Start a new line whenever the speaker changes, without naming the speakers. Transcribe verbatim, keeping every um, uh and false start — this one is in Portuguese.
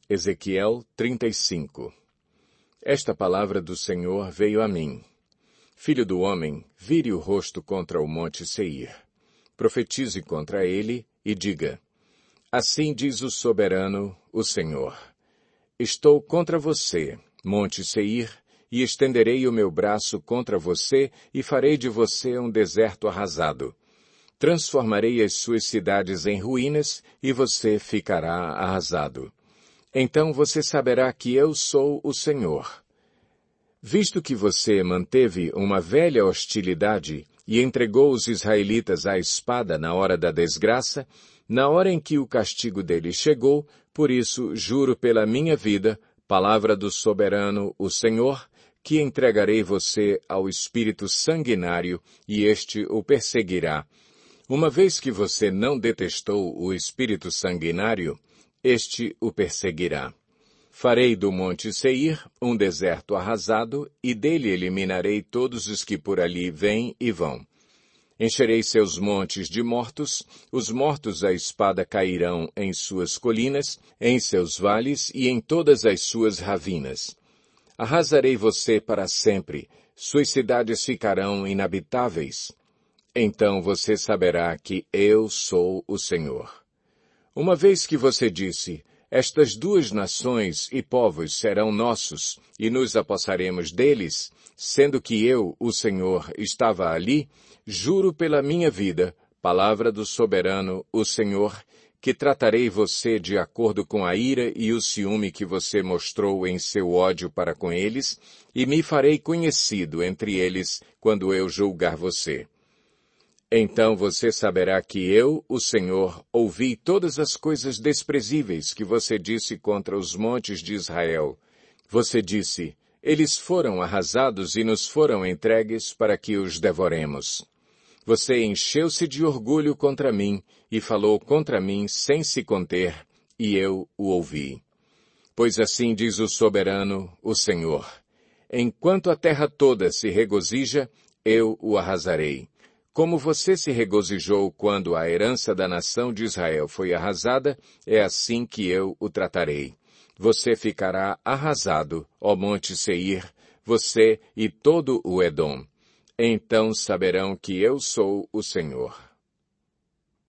Ezequiel trinta e cinco. Esta palavra do Senhor veio a mim. Filho do homem, vire o rosto contra o monte Seir. Profetize contra ele e diga: Assim diz o soberano, o Senhor. Estou contra você, monte Seir, e estenderei o meu braço contra você e farei de você um deserto arrasado. Transformarei as suas cidades em ruínas e você ficará arrasado. Então você saberá que eu sou o Senhor. Visto que você manteve uma velha hostilidade e entregou os israelitas à espada na hora da desgraça, na hora em que o castigo deles chegou, por isso juro pela minha vida, palavra do soberano, o Senhor, que entregarei você ao espírito sanguinário e este o perseguirá. Uma vez que você não detestou o espírito sanguinário, este o perseguirá. Farei do monte Seir um deserto arrasado, e dele eliminarei todos os que por ali vêm e vão. Encherei seus montes de mortos, os mortos à espada cairão em suas colinas, em seus vales e em todas as suas ravinas. Arrasarei você para sempre, suas cidades ficarão inabitáveis. Então você saberá que eu sou o Senhor. Uma vez que você disse, estas duas nações e povos serão nossos, e nos apossaremos deles, sendo que eu, o Senhor, estava ali, juro pela minha vida, palavra do soberano, o Senhor, que tratarei você de acordo com a ira e o ciúme que você mostrou em seu ódio para com eles, e me farei conhecido entre eles quando eu julgar você. Então você saberá que eu, o Senhor, ouvi todas as coisas desprezíveis que você disse contra os montes de Israel. Você disse, eles foram arrasados e nos foram entregues para que os devoremos. Você encheu-se de orgulho contra mim e falou contra mim sem se conter, e eu o ouvi. Pois assim diz o soberano, o Senhor: enquanto a terra toda se regozija, eu o arrasarei. Como você se regozijou quando a herança da nação de Israel foi arrasada, é assim que eu o tratarei. Você ficará arrasado, ó monte Seir, você e todo o Edom. Então saberão que eu sou o Senhor.